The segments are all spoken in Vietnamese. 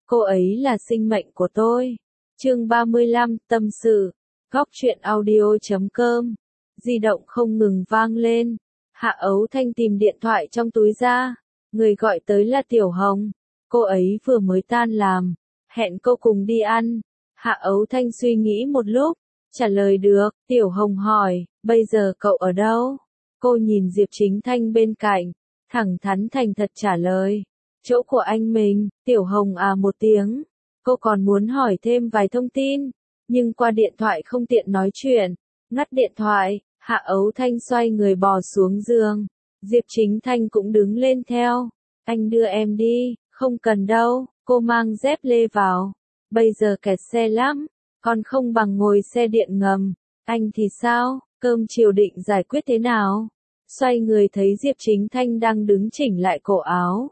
Cô ấy là sinh mệnh của tôi. Chương 35, tâm sự. Góc truyện audio.com. Di động không ngừng vang lên. Hạ Ấu Thanh tìm điện thoại trong túi ra. Người gọi tới là Tiểu Hồng. Cô ấy vừa mới tan làm. Hẹn cô cùng đi ăn. Hạ Ấu Thanh suy nghĩ một lúc. Trả lời được. Tiểu Hồng hỏi, bây giờ cậu ở đâu? Cô nhìn Diệp Chính Thanh bên cạnh. Thẳng thắn thành thật trả lời. Chỗ của anh mình. Tiểu Hồng à một tiếng. Cô còn muốn hỏi thêm vài thông tin. Nhưng qua điện thoại không tiện nói chuyện. Ngắt điện thoại. Hạ Ấu Thanh xoay người bò xuống giường. Diệp Chính Thanh cũng đứng lên theo. Anh đưa em đi. Không cần đâu. Cô mang dép lê vào. Bây giờ kẹt xe lắm. Còn không bằng ngồi xe điện ngầm. Anh thì sao? Cơm chiều định giải quyết thế nào? Xoay người thấy Diệp Chính Thanh đang đứng chỉnh lại cổ áo.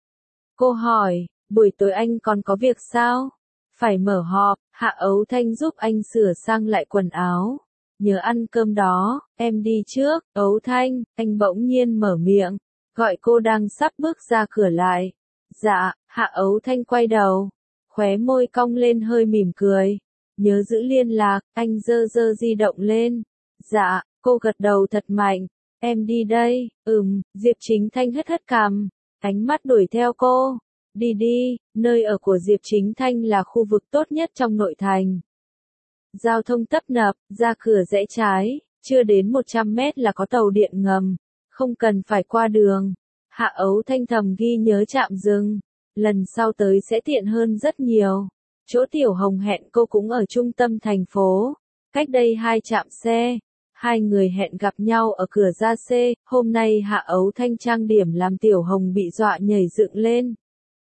Cô hỏi, buổi tối anh còn có việc sao? Phải mở họp. Hạ Ấu Thanh giúp anh sửa sang lại quần áo. Nhớ ăn cơm đó, em đi trước. Ấu Thanh, anh bỗng nhiên mở miệng. Gọi cô đang sắp bước ra cửa lại. Dạ. Hạ Ấu Thanh quay đầu. Khóe môi cong lên hơi mỉm cười. Nhớ giữ liên lạc. Anh giơ di động lên. Dạ. Cô gật đầu thật mạnh. Em đi đây. Diệp Chính Thanh hất cằm. Ánh mắt đuổi theo cô. Đi đi. Nơi ở của Diệp Chính Thanh là khu vực tốt nhất trong nội thành. Giao thông tấp nập. Ra cửa rẽ trái. Chưa đến 100 mét là có tàu điện ngầm. Không cần phải qua đường. Hạ Ấu Thanh thầm ghi nhớ trạm dừng. Lần sau tới sẽ tiện hơn rất nhiều. Chỗ Tiểu Hồng hẹn cô cũng ở trung tâm thành phố. Cách đây 2 trạm xe. Hai người hẹn gặp nhau ở cửa ra xe. Hôm nay Hạ Ấu Thanh trang điểm làm Tiểu Hồng bị dọa nhảy dựng lên.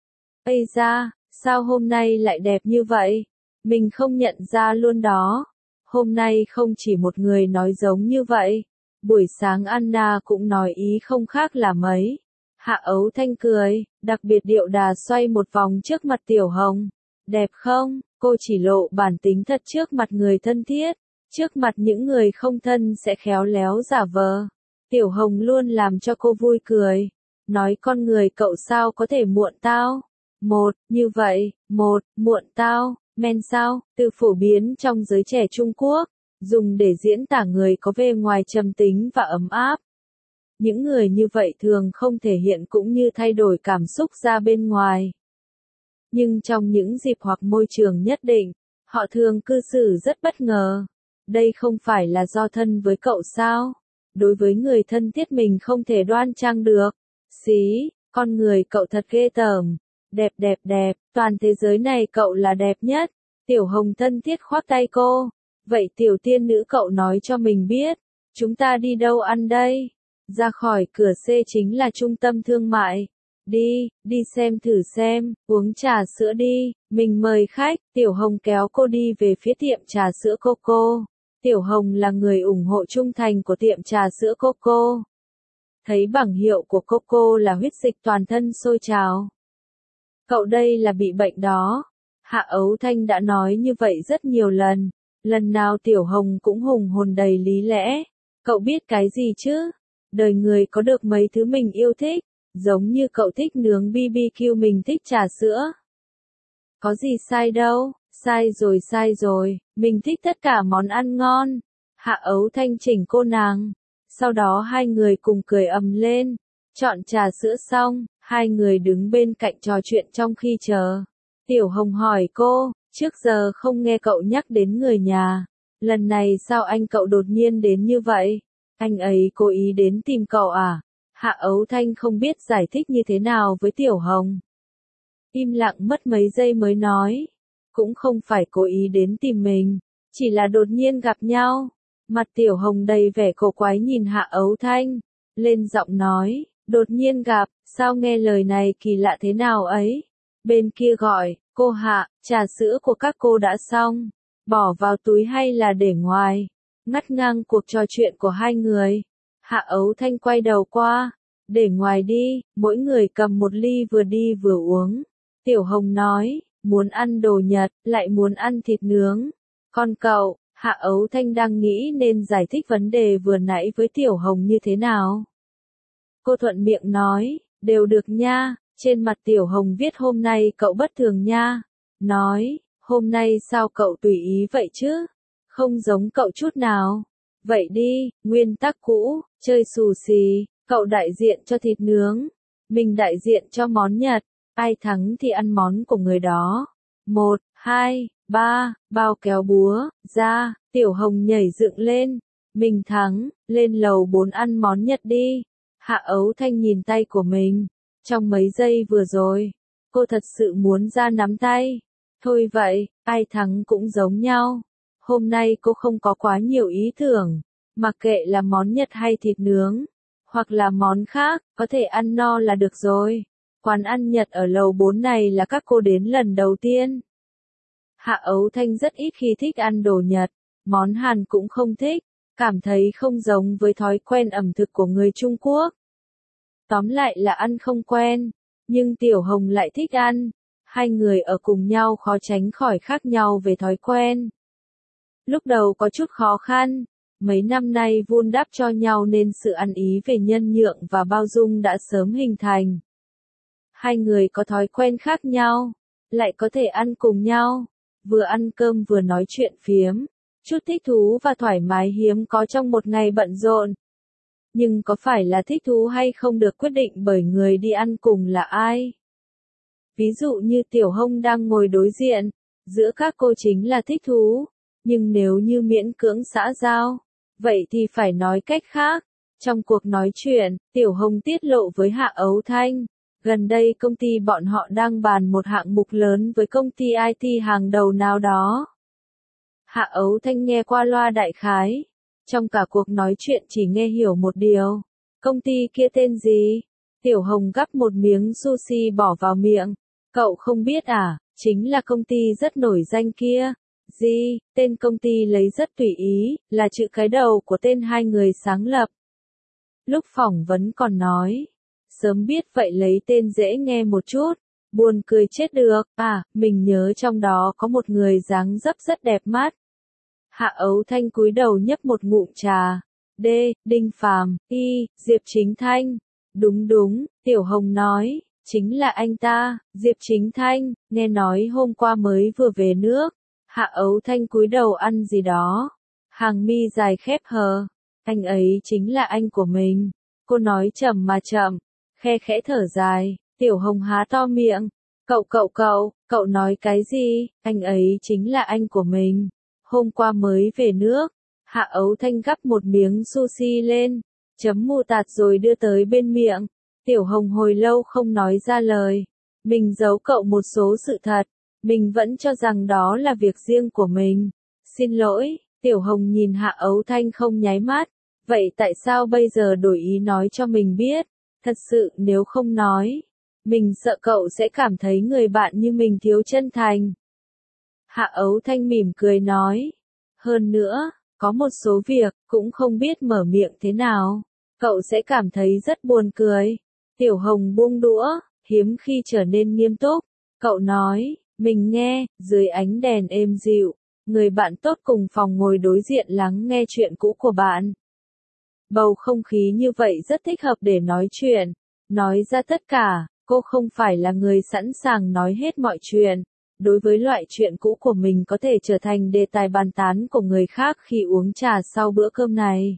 Ây da, sao hôm nay lại đẹp như vậy? Mình không nhận ra luôn đó. Hôm nay không chỉ một người nói giống như vậy. Buổi sáng Anna cũng nói ý không khác là mấy. Hạ Ấu Thanh cười, đặc biệt điệu đà xoay một vòng trước mặt Tiểu Hồng. Đẹp không? Cô chỉ lộ bản tính thật trước mặt người thân thiết. Trước mặt những người không thân sẽ khéo léo giả vờ. Tiểu Hồng luôn làm cho cô vui cười. Nói con người cậu sao có thể muộn tao? Như vậy, muộn tao, men sao, từ phổ biến trong giới trẻ Trung Quốc, dùng để diễn tả người có vẻ ngoài trầm tính và ấm áp. Những người như vậy thường không thể hiện cũng như thay đổi cảm xúc ra bên ngoài. Nhưng trong những dịp hoặc môi trường nhất định, họ thường cư xử rất bất ngờ. Đây không phải là do thân với cậu sao? Đối với người thân thiết mình không thể đoan trang được. Xí, con người cậu thật ghê tởm. Đẹp, toàn thế giới này cậu là đẹp nhất. Tiểu Hồng thân thiết khoác tay cô. Vậy tiểu tiên nữ cậu nói cho mình biết. Chúng ta đi đâu ăn đây? Ra khỏi cửa C chính là trung tâm thương mại. Đi xem thử xem, uống trà sữa đi, mình mời khách. Tiểu Hồng kéo cô đi về phía tiệm trà sữa Coco. Tiểu Hồng là người ủng hộ trung thành của tiệm trà sữa Coco. Thấy bảng hiệu của Coco là huyết dịch toàn thân sôi trào. Cậu đây là bị bệnh đó. Hạ Ấu Thanh đã nói như vậy rất nhiều lần. Lần nào Tiểu Hồng cũng hùng hồn đầy lý lẽ. Cậu biết cái gì chứ? Đời người có được mấy thứ mình yêu thích. Giống như cậu thích nướng BBQ mình thích trà sữa. Có gì sai đâu, sai rồi, mình thích tất cả món ăn ngon. Hạ Ấu Thanh chỉnh cô nàng. Sau đó hai người cùng cười ầm lên. Chọn trà sữa xong, hai người đứng bên cạnh trò chuyện trong khi chờ. Tiểu Hồng hỏi cô, trước giờ không nghe cậu nhắc đến người nhà. Lần này sao anh cậu đột nhiên đến như vậy? Anh ấy cố ý đến tìm cậu à? Hạ Ấu Thanh không biết giải thích như thế nào với Tiểu Hồng. Im lặng mất mấy giây mới nói. Cũng không phải cố ý đến tìm mình. Chỉ là đột nhiên gặp nhau. Mặt Tiểu Hồng đầy vẻ cổ quái nhìn Hạ Ấu Thanh. Lên giọng nói, đột nhiên gặp, sao nghe lời này kỳ lạ thế nào ấy. Bên kia gọi, cô Hạ, trà sữa của các cô đã xong. Bỏ vào túi hay là để ngoài? Ngắt ngang cuộc trò chuyện của hai người. Hạ Ấu Thanh quay đầu qua. Để ngoài đi, mỗi người cầm một ly vừa đi vừa uống. Tiểu Hồng nói, muốn ăn đồ Nhật, lại muốn ăn thịt nướng. Còn cậu, Hạ Ấu Thanh đang nghĩ nên giải thích vấn đề vừa nãy với Tiểu Hồng như thế nào. Cô thuận miệng nói, đều được nha, Trên mặt Tiểu Hồng viết hôm nay cậu bất thường nha. Nói, hôm nay sao cậu tùy ý vậy chứ? Không giống cậu chút nào. Vậy đi, nguyên tắc cũ, chơi xù xì, cậu đại diện cho thịt nướng. Mình đại diện cho món Nhật. Ai thắng thì ăn món của người đó. 1, 2, 3, bao kéo búa, ra, Tiểu Hồng nhảy dựng lên. Mình thắng, lên lầu 4 ăn món Nhật đi. Hạ Ấu Thanh nhìn tay của mình. Trong mấy giây vừa rồi, cô thật sự muốn ra nắm tay. Thôi vậy, ai thắng cũng giống nhau. Hôm nay cô không có quá nhiều ý tưởng. Mặc kệ là món Nhật hay thịt nướng, hoặc là món khác, có thể ăn no là được rồi. Quán ăn Nhật ở lầu 4 này là các cô đến lần đầu tiên. Hạ Ấu Thanh rất ít khi thích ăn đồ Nhật, món Hàn cũng không thích, cảm thấy không giống với thói quen ẩm thực của người Trung Quốc. Tóm lại là ăn không quen, nhưng Tiểu Hồng lại thích ăn. Hai người ở cùng nhau khó tránh khỏi khác nhau về thói quen. Lúc đầu có chút khó khăn, mấy năm nay vun đắp cho nhau nên sự ăn ý về nhân nhượng và bao dung đã sớm hình thành. Hai người có thói quen khác nhau, lại có thể ăn cùng nhau, vừa ăn cơm vừa nói chuyện phiếm, chút thích thú và thoải mái hiếm có trong một ngày bận rộn. Nhưng có phải là thích thú hay không được quyết định bởi người đi ăn cùng là ai? Ví dụ như Tiểu Hồng đang ngồi đối diện, giữa các cô chính là thích thú, nhưng nếu như miễn cưỡng xã giao, vậy thì phải nói cách khác. Trong cuộc nói chuyện, Tiểu Hồng tiết lộ với Hạ Ấu Thanh, gần đây công ty bọn họ đang bàn một hạng mục lớn với công ty IT hàng đầu nào đó. Hạ Ấu Thanh nghe qua loa đại khái, trong cả cuộc nói chuyện chỉ nghe hiểu một điều. Công ty kia tên gì? Tiểu Hồng gắp một miếng sushi bỏ vào miệng. Cậu không biết à, chính là công ty rất nổi danh kia. Gì, tên công ty lấy rất tùy ý, là chữ cái đầu của tên hai người sáng lập. Lúc phỏng vấn còn nói, sớm biết vậy lấy tên dễ nghe một chút, buồn cười chết được, à, mình nhớ trong đó có một người dáng dấp rất đẹp mắt. Hạ Ấu Thanh cúi đầu nhấp một ngụm trà. D, Đinh Phàm, Y, Diệp Chính Thanh. Đúng đúng, Tiểu Hồng nói, chính là anh ta, Diệp Chính Thanh, nghe nói hôm qua mới vừa về nước. Hạ Ấu Thanh cúi đầu ăn gì đó. Hàng mi dài khép hờ. Anh ấy chính là anh của mình. Cô nói chậm mà chậm, khe khẽ thở dài. Tiểu Hồng há to miệng. Cậu nói cái gì? Anh ấy chính là anh của mình. Hôm qua mới về nước. Hạ Ấu Thanh gắp một miếng sushi lên, chấm mù tạt rồi đưa tới bên miệng. Tiểu Hồng hồi lâu không nói ra lời. Mình giấu cậu một số sự thật. Mình vẫn cho rằng đó là việc riêng của mình. Xin lỗi, Tiểu Hồng nhìn Hạ Ấu Thanh không nháy mắt. Vậy tại sao bây giờ đổi ý nói cho mình biết? Thật sự nếu không nói, mình sợ cậu sẽ cảm thấy người bạn như mình thiếu chân thành. Hạ Ấu Thanh mỉm cười nói. Hơn nữa, có một số việc, cũng không biết mở miệng thế nào. Cậu sẽ cảm thấy rất buồn cười. Tiểu Hồng buông đũa, hiếm khi trở nên nghiêm túc. Cậu nói, mình nghe, dưới ánh đèn êm dịu, người bạn tốt cùng phòng ngồi đối diện lắng nghe chuyện cũ của bạn. Bầu không khí như vậy rất thích hợp để nói chuyện. Nói ra tất cả, cô không phải là người sẵn sàng nói hết mọi chuyện. Đối với loại chuyện cũ của mình có thể trở thành đề tài bàn tán của người khác khi uống trà sau bữa cơm này.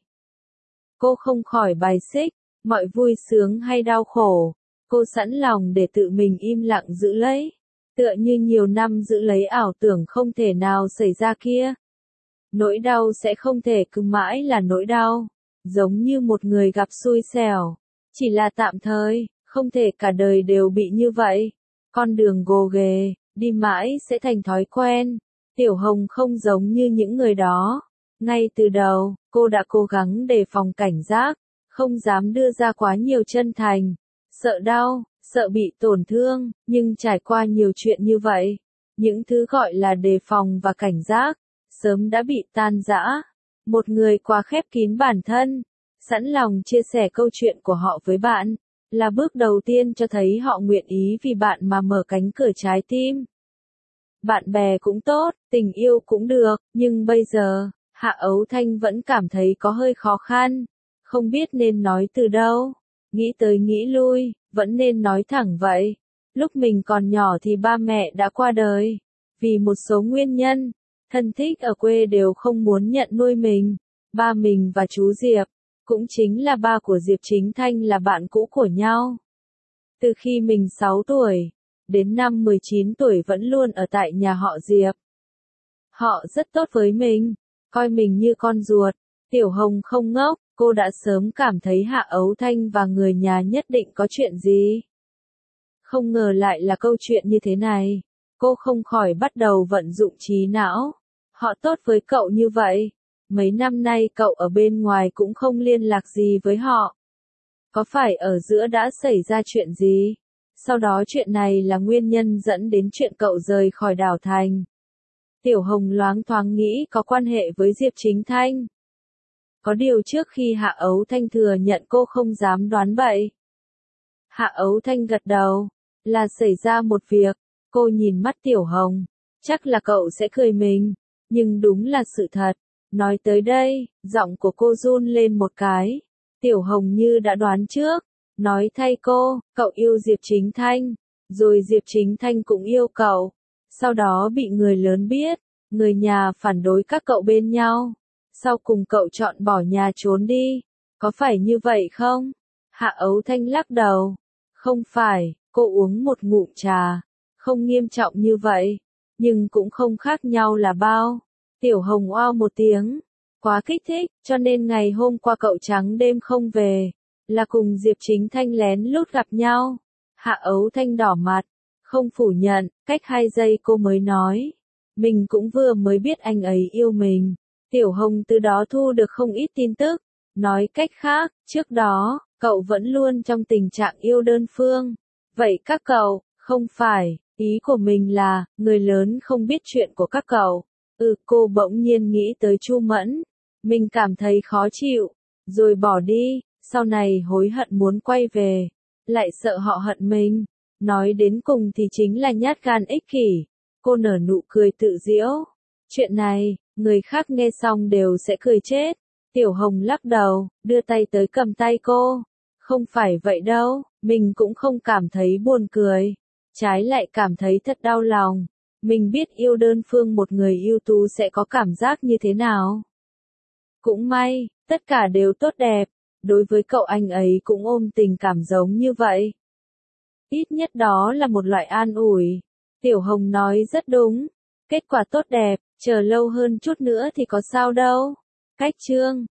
Cô không khỏi bài xích, mọi vui sướng hay đau khổ, cô sẵn lòng để tự mình im lặng giữ lấy. Tựa như nhiều năm giữ lấy ảo tưởng không thể nào xảy ra kia. Nỗi đau sẽ không thể cứ mãi là nỗi đau. Giống như một người gặp xui xẻo. Chỉ là tạm thời, không thể cả đời đều bị như vậy. Con đường gồ ghề, đi mãi sẽ thành thói quen. Tiểu Hồng không giống như những người đó. Ngay từ đầu, cô đã cố gắng đề phòng cảnh giác, không dám đưa ra quá nhiều chân thành. Sợ đau, sợ bị tổn thương, nhưng trải qua nhiều chuyện như vậy, những thứ gọi là đề phòng và cảnh giác, sớm đã bị tan rã. Một người quá khép kín bản thân, sẵn lòng chia sẻ câu chuyện của họ với bạn, là bước đầu tiên cho thấy họ nguyện ý vì bạn mà mở cánh cửa trái tim. Bạn bè cũng tốt, tình yêu cũng được, nhưng bây giờ, Hạ Ấu Thanh vẫn cảm thấy có hơi khó khăn, không biết nên nói từ đâu. Nghĩ tới nghĩ lui, vẫn nên nói thẳng vậy. Lúc mình còn nhỏ thì ba mẹ đã qua đời. Vì một số nguyên nhân, thân thích ở quê đều không muốn nhận nuôi mình. Ba mình và chú Diệp, cũng chính là ba của Diệp Chính Thanh là bạn cũ của nhau. Từ khi mình 6 tuổi, đến năm 19 tuổi vẫn luôn ở tại nhà họ Diệp. Họ rất tốt với mình, coi mình như con ruột. Tiểu Hồng không ngốc, cô đã sớm cảm thấy Hạ Ấu Thanh và người nhà nhất định có chuyện gì. Không ngờ lại là câu chuyện như thế này. Cô không khỏi bắt đầu vận dụng trí não. Họ tốt với cậu như vậy. Mấy năm nay cậu ở bên ngoài cũng không liên lạc gì với họ. Có phải ở giữa đã xảy ra chuyện gì? Sau đó chuyện này là nguyên nhân dẫn đến chuyện cậu rời khỏi đảo thành. Tiểu Hồng loáng thoáng nghĩ có quan hệ với Diệp Chính Thanh. Có điều trước khi Hạ Ấu Thanh thừa nhận cô không dám đoán bậy. Hạ Ấu Thanh gật đầu, là xảy ra một việc. Cô nhìn mắt Tiểu Hồng, chắc là cậu sẽ cười mình, nhưng đúng là sự thật. Nói tới đây, giọng của cô run lên một cái. Tiểu Hồng như đã đoán trước, nói thay cô, cậu yêu Diệp Chính Thanh, rồi Diệp Chính Thanh cũng yêu cậu. Sau đó bị người lớn biết, người nhà phản đối các cậu bên nhau. Sau cùng cậu chọn bỏ nhà trốn đi. Có phải như vậy không? Hạ Ấu Thanh lắc đầu. Không phải, cô uống một ngụm trà. Không nghiêm trọng như vậy, nhưng cũng không khác nhau là bao. Tiểu Hồng oao một tiếng. Quá kích thích, cho nên ngày hôm qua cậu trắng đêm không về. Là cùng Diệp Chính Thanh lén lút gặp nhau. Hạ Ấu Thanh đỏ mặt. Không phủ nhận, cách 2 giây cô mới nói. Mình cũng vừa mới biết anh ấy yêu mình. Tiểu Hồng từ đó thu được không ít tin tức. Nói cách khác, trước đó, cậu vẫn luôn trong tình trạng yêu đơn phương. Vậy các cậu, không phải, ý của mình là, người lớn không biết chuyện của các cậu. Cô bỗng nhiên nghĩ tới Chu Mẫn. Mình cảm thấy khó chịu, rồi bỏ đi, sau này hối hận muốn quay về. Lại sợ họ hận mình. Nói đến cùng thì chính là nhát gan ích kỷ. Cô nở nụ cười tự giễu. Chuyện này, người khác nghe xong đều sẽ cười chết. Tiểu Hồng lắc đầu, đưa tay tới cầm tay cô. Không phải vậy đâu, mình cũng không cảm thấy buồn cười. Trái lại cảm thấy thật đau lòng. Mình biết yêu đơn phương một người ưu tú sẽ có cảm giác như thế nào. Cũng may, tất cả đều tốt đẹp. Đối với cậu anh ấy cũng ôm tình cảm giống như vậy. Ít nhất đó là một loại an ủi. Tiểu Hồng nói rất đúng. Kết quả tốt đẹp, chờ lâu hơn chút nữa thì có sao đâu. Cách chương